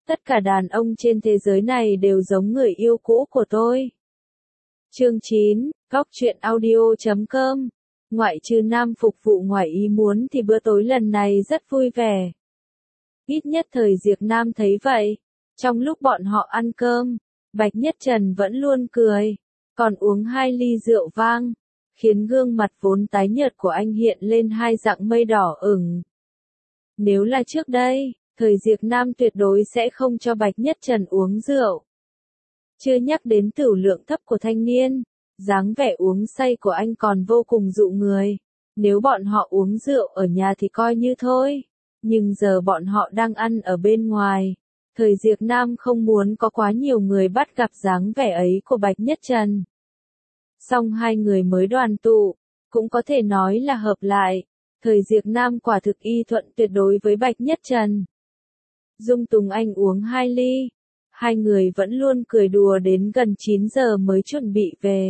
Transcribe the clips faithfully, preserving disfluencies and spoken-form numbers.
Tất cả đàn ông trên thế giới này đều giống người yêu cũ của tôi. Chương chín, Góc truyện audio chấm com. Ngoại trừ nam phục vụ ngoài ý muốn thì bữa tối lần này rất vui vẻ. Ít nhất thời Diệp Nam thấy vậy. Trong lúc bọn họ ăn cơm, Bạch Nhất Trần vẫn luôn cười, còn uống hai ly rượu vang, khiến gương mặt vốn tái nhợt của anh hiện lên hai dạng mây đỏ ửng. Nếu là trước đây, thời Diệp Nam tuyệt đối sẽ không cho Bạch Nhất Trần uống rượu. Chưa nhắc đến tửu lượng thấp của thanh niên, dáng vẻ uống say của anh còn vô cùng dụ người. Nếu bọn họ uống rượu ở nhà thì coi như thôi, nhưng giờ bọn họ đang ăn ở bên ngoài. Thời Diệp Nam không muốn có quá nhiều người bắt gặp dáng vẻ ấy của Bạch Nhất Trần. Song hai người mới đoàn tụ, cũng có thể nói là hợp lại. Thời Diệp Nam quả thực y thuận tuyệt đối với Bạch Nhất Trần. Dung túng anh uống hai ly. Hai người vẫn luôn cười đùa đến gần chín giờ mới chuẩn bị về.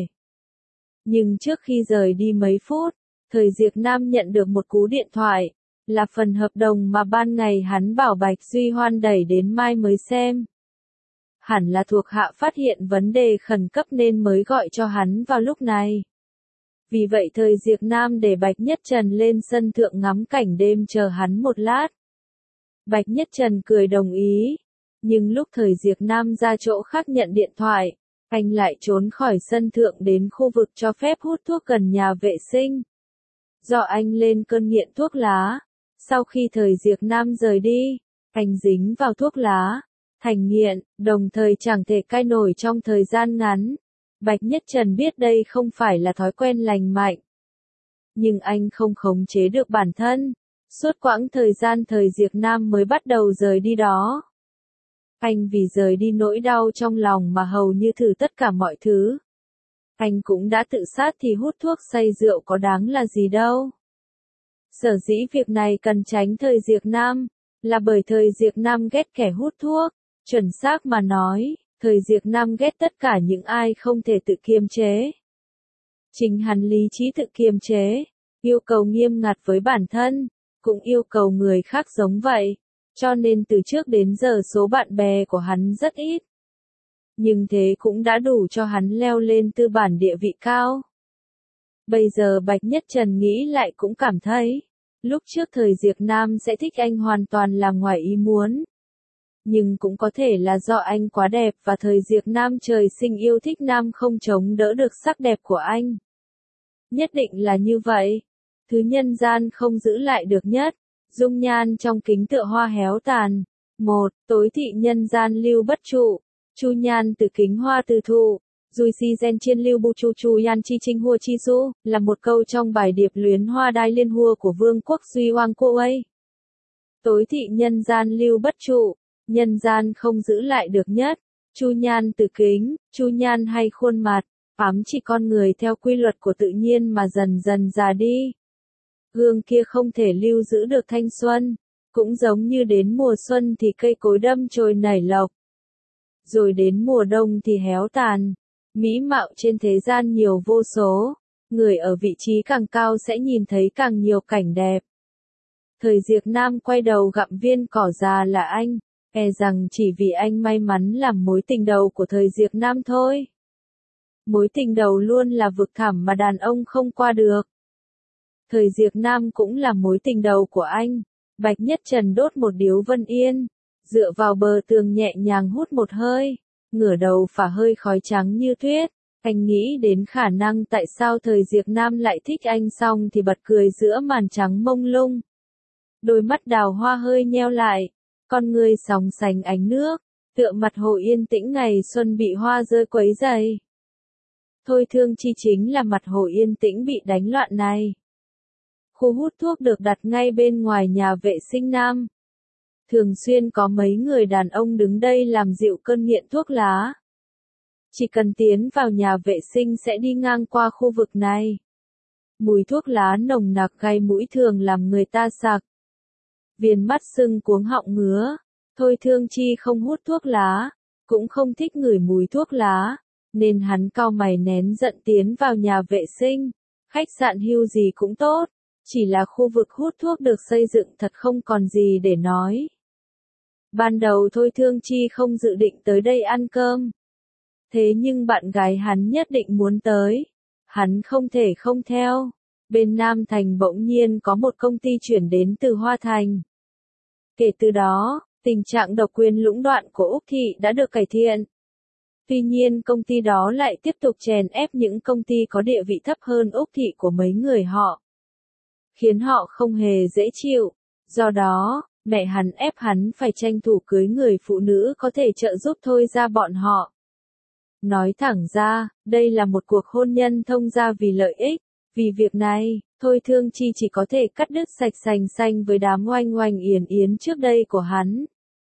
Nhưng trước khi rời đi mấy phút, thời Diệp Nam nhận được một cú điện thoại, là phần hợp đồng mà ban ngày hắn bảo Bạch Duy Hoan đẩy đến mai mới xem. Hẳn là thuộc hạ phát hiện vấn đề khẩn cấp nên mới gọi cho hắn vào lúc này. Vì vậy thời Diệp Nam để Bạch Nhất Trần lên sân thượng ngắm cảnh đêm chờ hắn một lát. Bạch Nhất Trần cười đồng ý. Nhưng lúc thời Diệp Nam ra chỗ khác nhận điện thoại, anh lại trốn khỏi sân thượng đến khu vực cho phép hút thuốc gần nhà vệ sinh. Do anh lên cơn nghiện thuốc lá, sau khi thời Diệp Nam rời đi, anh dính vào thuốc lá, thành nghiện, đồng thời chẳng thể cai nổi trong thời gian ngắn. Bạch Nhất Trần biết đây không phải là thói quen lành mạnh. Nhưng anh không khống chế được bản thân, suốt quãng thời gian thời Diệp Nam mới bắt đầu rời đi đó. Anh vì rời đi nỗi đau trong lòng mà hầu như thử tất cả mọi thứ. Anh cũng đã tự sát thì hút thuốc say rượu có đáng là gì đâu. Sở dĩ việc này cần tránh thời Diệp Nam, là bởi thời Diệp Nam ghét kẻ hút thuốc. Chuẩn xác mà nói, thời Diệp Nam ghét tất cả những ai không thể tự kiềm chế. Chính hắn lý trí tự kiềm chế, yêu cầu nghiêm ngặt với bản thân, cũng yêu cầu người khác giống vậy. Cho nên từ trước đến giờ số bạn bè của hắn rất ít. Nhưng thế cũng đã đủ cho hắn leo lên tư bản địa vị cao. Bây giờ Bạch Nhất Trần nghĩ lại cũng cảm thấy, lúc trước thời Diệp Nam sẽ thích anh hoàn toàn là ngoài ý muốn. Nhưng cũng có thể là do anh quá đẹp và thời Diệp Nam trời sinh yêu thích nam không chống đỡ được sắc đẹp của anh. Nhất định là như vậy. Thứ nhân gian không giữ lại được nhất. Dung nhan trong kính tựa hoa héo tàn. Một, tối thị nhân gian lưu bất trụ. Chu nhan từ kính hoa từ thụ. Dùi si gen chiên lưu bu chu chu yan chi trinh hua chi du, là một câu trong bài điệp luyến hoa đai liên hua của vương quốc Duy Hoang Cô ấy. Tối thị nhân gian lưu bất trụ. Nhân gian không giữ lại được nhất. Chu nhan từ kính, chu nhan hay khuôn mặt, ám chỉ con người theo quy luật của tự nhiên mà dần dần già đi. Gương kia không thể lưu giữ được thanh xuân, cũng giống như đến mùa xuân thì cây cối đâm chồi nảy lộc. Rồi đến mùa đông thì héo tàn. Mỹ mạo trên thế gian nhiều vô số, người ở vị trí càng cao sẽ nhìn thấy càng nhiều cảnh đẹp. Thời Diệp Nam quay đầu gặm viên cỏ già là anh, e rằng chỉ vì anh may mắn làm mối tình đầu của thời Diệp Nam thôi. Mối tình đầu luôn là vực thẳm mà đàn ông không qua được. Thời Diệp Nam cũng là mối tình đầu của anh. Bạch Nhất Trần đốt một điếu Vân Yên, dựa vào bờ tường nhẹ nhàng hút một hơi, ngửa đầu phả hơi khói trắng như tuyết. Anh nghĩ đến khả năng tại sao thời Diệp Nam lại thích anh xong thì bật cười giữa màn trắng mông lung. Đôi mắt đào hoa hơi nheo lại, con người sóng sánh ánh nước, tựa mặt hồ yên tĩnh ngày xuân bị hoa rơi quấy rầy. Thôi thương chi chính là mặt hồ yên tĩnh bị đánh loạn này. Khu hút thuốc được đặt ngay bên ngoài nhà vệ sinh nam. Thường xuyên có mấy người đàn ông đứng đây làm dịu cơn nghiện thuốc lá. Chỉ cần tiến vào nhà vệ sinh sẽ đi ngang qua khu vực này. Mùi thuốc lá nồng nặc gai mũi thường làm người ta sặc. Viền mắt sưng cuống họng ngứa. Thôi thương chi không hút thuốc lá, cũng không thích ngửi mùi thuốc lá, nên hắn cau mày nén giận tiến vào nhà vệ sinh. Khách sạn Hưu gì cũng tốt, chỉ là khu vực hút thuốc được xây dựng thật không còn gì để nói. Ban đầu Thôi Thương Chi không dự định tới đây ăn cơm. Thế nhưng bạn gái hắn nhất định muốn tới. Hắn không thể không theo. Bên Nam Thành bỗng nhiên có một công ty chuyển đến từ Hoa Thành. Kể từ đó, tình trạng độc quyền lũng đoạn của Úc Thị đã được cải thiện. Tuy nhiên công ty đó lại tiếp tục chèn ép những công ty có địa vị thấp hơn Úc Thị của mấy người họ. Khiến họ không hề dễ chịu. Do đó, mẹ hắn ép hắn phải tranh thủ cưới người phụ nữ có thể trợ giúp Thôi ra bọn họ. Nói thẳng ra, đây là một cuộc hôn nhân thông gia vì lợi ích. Vì việc này, Thôi Thương Chi chỉ có thể cắt đứt sạch sành xanh với đám oanh oanh yến yến trước đây của hắn.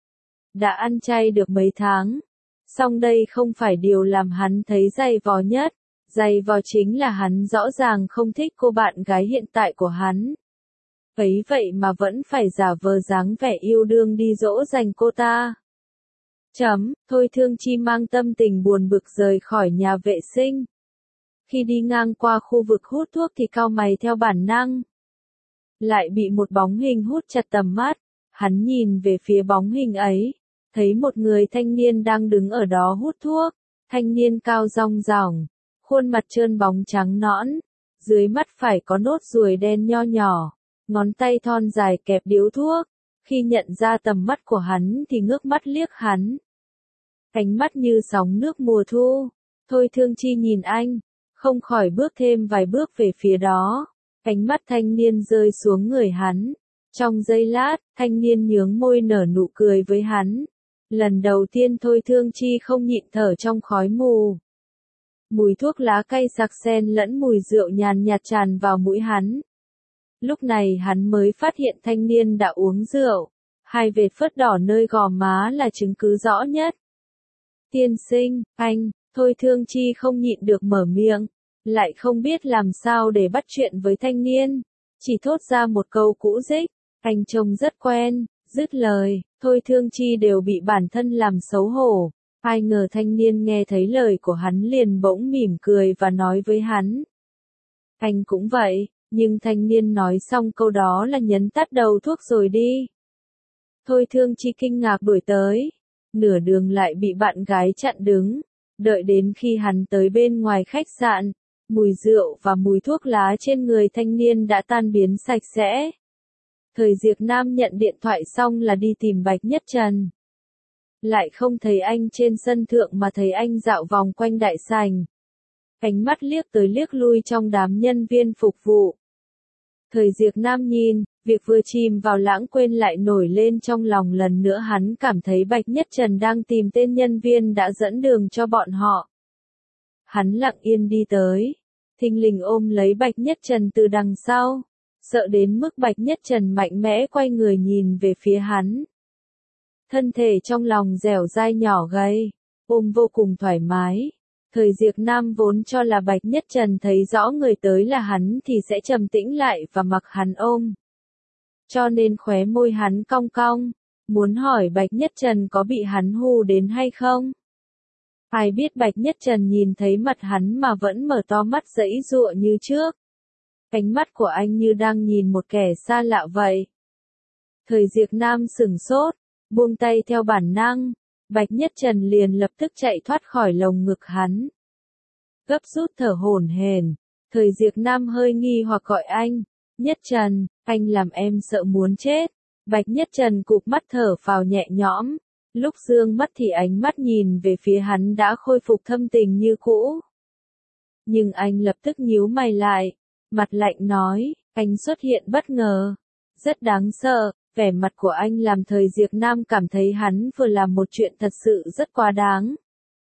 Đã ăn chay được mấy tháng. Song đây không phải điều làm hắn thấy dày vò nhất. Dày vò chính là hắn rõ ràng không thích cô bạn gái hiện tại của hắn. Ấy vậy mà vẫn phải giả vờ dáng vẻ yêu đương đi dỗ dành cô ta. Chấm, Thôi Thương Chi mang tâm tình buồn bực rời khỏi nhà vệ sinh. Khi đi ngang qua khu vực hút thuốc thì cau mày theo bản năng. Lại bị một bóng hình hút chặt tầm mắt. Hắn nhìn về phía bóng hình ấy. Thấy một người thanh niên đang đứng ở đó hút thuốc. Thanh niên cao rong ròng. Khuôn mặt trơn bóng trắng nõn. Dưới mắt phải có nốt ruồi đen nho nhỏ. Ngón tay thon dài kẹp điếu thuốc. Khi nhận ra tầm mắt của hắn thì ngước mắt liếc hắn. Ánh mắt như sóng nước mùa thu. Thôi Thương Chi nhìn anh. Không khỏi bước thêm vài bước về phía đó. Ánh mắt thanh niên rơi xuống người hắn. Trong giây lát, thanh niên nhướng môi nở nụ cười với hắn. Lần đầu tiên Thôi Thương Chi không nhịn thở trong khói mù. Mùi thuốc lá cay sặc xen lẫn mùi rượu nhàn nhạt tràn vào mũi hắn. Lúc này hắn mới phát hiện thanh niên đã uống rượu. Hai vệt phớt đỏ nơi gò má là chứng cứ rõ nhất. Tiên sinh, anh, Thôi Thương Chi không nhịn được mở miệng. Lại không biết làm sao để bắt chuyện với thanh niên. Chỉ thốt ra một câu cũ rích. Anh trông rất quen. Dứt lời, Thôi Thương Chi đều bị bản thân làm xấu hổ. Ai ngờ thanh niên nghe thấy lời của hắn liền bỗng mỉm cười và nói với hắn. Anh cũng vậy, nhưng thanh niên nói xong câu đó là nhấn tắt đầu thuốc rồi đi. Thôi Thương Chi kinh ngạc đuổi tới. Nửa đường lại bị bạn gái chặn đứng. Đợi đến khi hắn tới bên ngoài khách sạn, mùi rượu và mùi thuốc lá trên người thanh niên đã tan biến sạch sẽ. Thời Diệp Nam nhận điện thoại xong là đi tìm Bạch Nhất Trần. Lại không thấy anh trên sân thượng mà thấy anh dạo vòng quanh đại sảnh. Ánh mắt liếc tới liếc lui trong đám nhân viên phục vụ. Thời Diệp Nam nhìn, việc vừa chìm vào lãng quên lại nổi lên trong lòng lần nữa hắn cảm thấy Bạch Nhất Trần đang tìm tên nhân viên đã dẫn đường cho bọn họ. Hắn lặng yên đi tới. Thình lình ôm lấy Bạch Nhất Trần từ đằng sau. Sợ đến mức Bạch Nhất Trần mạnh mẽ quay người nhìn về phía hắn. Thân thể trong lòng dẻo dai nhỏ gầy, ôm vô cùng thoải mái. Thời Diệp Nam vốn cho là Bạch Nhất Trần thấy rõ người tới là hắn thì sẽ trầm tĩnh lại và mặc hắn ôm. Cho nên khóe môi hắn cong cong, muốn hỏi Bạch Nhất Trần có bị hắn hù đến hay không. Ai biết Bạch Nhất Trần nhìn thấy mặt hắn mà vẫn mở to mắt giãy giụa như trước. Ánh mắt của anh như đang nhìn một kẻ xa lạ vậy. Thời Diệp Nam sửng sốt, buông tay theo bản năng. Bạch Nhất Trần liền lập tức chạy thoát khỏi lồng ngực hắn. Gấp rút thở hổn hển. Thời Diệp Nam hơi nghi hoặc gọi anh. Nhất Trần, anh làm em sợ muốn chết. Bạch Nhất Trần cụp mắt thở phào nhẹ nhõm. Lúc dương mắt thì ánh mắt nhìn về phía hắn đã khôi phục thâm tình như cũ. Nhưng anh lập tức nhíu mày lại. Mặt lạnh nói, anh xuất hiện bất ngờ. Rất đáng sợ. Vẻ mặt của anh làm Thời Diệp Nam cảm thấy hắn vừa làm một chuyện thật sự rất quá đáng.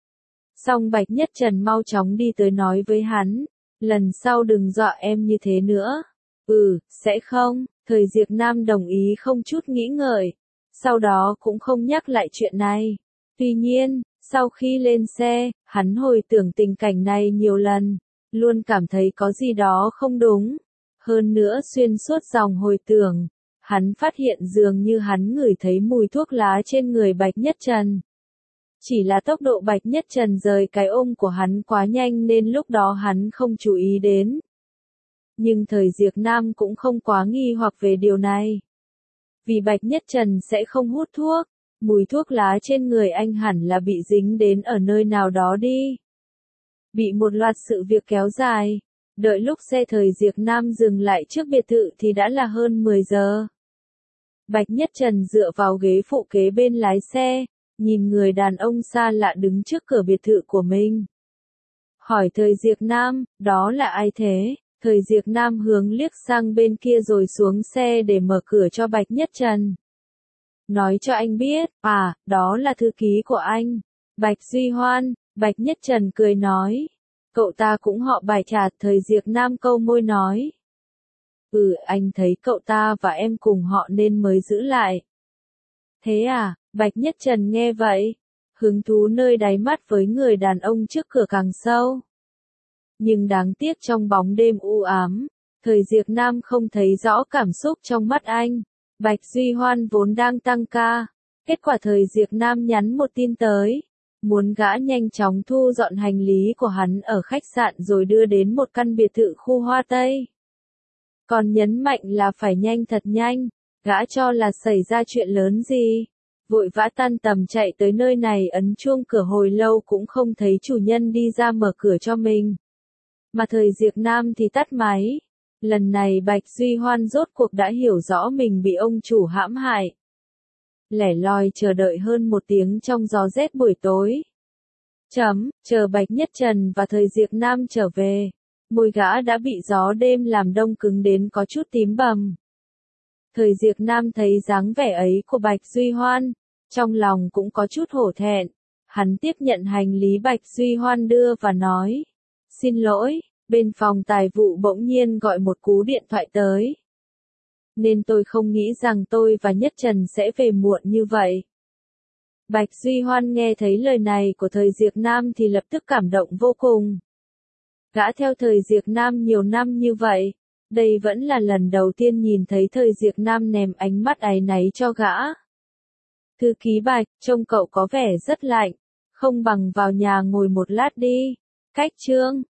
Song Bạch Nhất Trần mau chóng đi tới nói với hắn, lần sau đừng dọa em như thế nữa. Ừ, sẽ không, Thời Diệp Nam đồng ý không chút nghĩ ngợi. Sau đó cũng không nhắc lại chuyện này. Tuy nhiên, sau khi lên xe, hắn hồi tưởng tình cảnh này nhiều lần, luôn cảm thấy có gì đó không đúng. Hơn nữa xuyên suốt dòng hồi tưởng, hắn phát hiện dường như hắn ngửi thấy mùi thuốc lá trên người Bạch Nhất Trần. Chỉ là tốc độ Bạch Nhất Trần rời cái ôm của hắn quá nhanh nên lúc đó hắn không chú ý đến. Nhưng Thời Diệp Nam cũng không quá nghi hoặc về điều này. Vì Bạch Nhất Trần sẽ không hút thuốc, Mùi thuốc lá trên người anh hẳn là bị dính đến ở nơi nào đó đi. Bị một loạt sự việc kéo dài. Đợi lúc xe thời Diệp Nam dừng lại trước biệt thự thì đã là hơn mười giờ. Bạch Nhất Trần dựa vào ghế phụ kế bên lái xe, nhìn người đàn ông xa lạ đứng trước cửa biệt thự của mình. Hỏi thời Diệp Nam, đó là ai thế? Thời Diệp Nam hướng liếc sang bên kia rồi xuống xe để mở cửa cho Bạch Nhất Trần. Nói cho anh biết, à, đó là thư ký của anh. Bạch Duy Hoan, Bạch Nhất Trần cười nói. Cậu ta cũng họ Bạch chả, thời Diệp Nam câu môi nói. Ừ, anh thấy cậu ta và em cùng họ nên mới giữ lại. Thế à, Bạch Nhất Trần nghe vậy, hứng thú nơi đáy mắt với người đàn ông trước cửa càng sâu. Nhưng đáng tiếc trong bóng đêm u ám, thời Diệp Nam không thấy rõ cảm xúc trong mắt anh. Bạch Duy Hoan vốn đang tăng ca, kết quả thời Diệp Nam nhắn một tin tới, muốn gã nhanh chóng thu dọn hành lý của hắn ở khách sạn rồi đưa đến một căn biệt thự khu Hoa Tây. Còn nhấn mạnh là phải nhanh thật nhanh, gã cho là xảy ra chuyện lớn gì. Vội vã tan tầm chạy tới nơi này ấn chuông cửa hồi lâu cũng không thấy chủ nhân đi ra mở cửa cho mình. Mà thời Diệp Nam thì tắt máy. Lần này Bạch Duy Hoan rốt cuộc đã hiểu rõ mình bị ông chủ hãm hại. Lẻ loi chờ đợi hơn một tiếng trong gió rét buổi tối. Chấm, chờ Bạch Nhất Trần và thời Diệp Nam trở về. Môi gã đã bị gió đêm làm đông cứng đến có chút tím bầm. Thời Diệp Nam thấy dáng vẻ ấy của Bạch Duy Hoan, trong lòng cũng có chút hổ thẹn. Hắn tiếp nhận hành lý Bạch Duy Hoan đưa và nói. Xin lỗi, bên phòng tài vụ bỗng nhiên gọi một cú điện thoại tới. Nên tôi không nghĩ rằng tôi và Nhất Trần sẽ về muộn như vậy. Bạch Duy Hoan nghe thấy lời này của thời Diệp Nam thì lập tức cảm động vô cùng. Gã theo thời Diệp Nam nhiều năm như vậy, đây vẫn là lần đầu tiên nhìn thấy thời Diệp Nam ném ánh mắt áy náy cho gã. Thư ký Bạch, trông cậu có vẻ rất lạnh, không bằng vào nhà ngồi một lát đi. Cách chương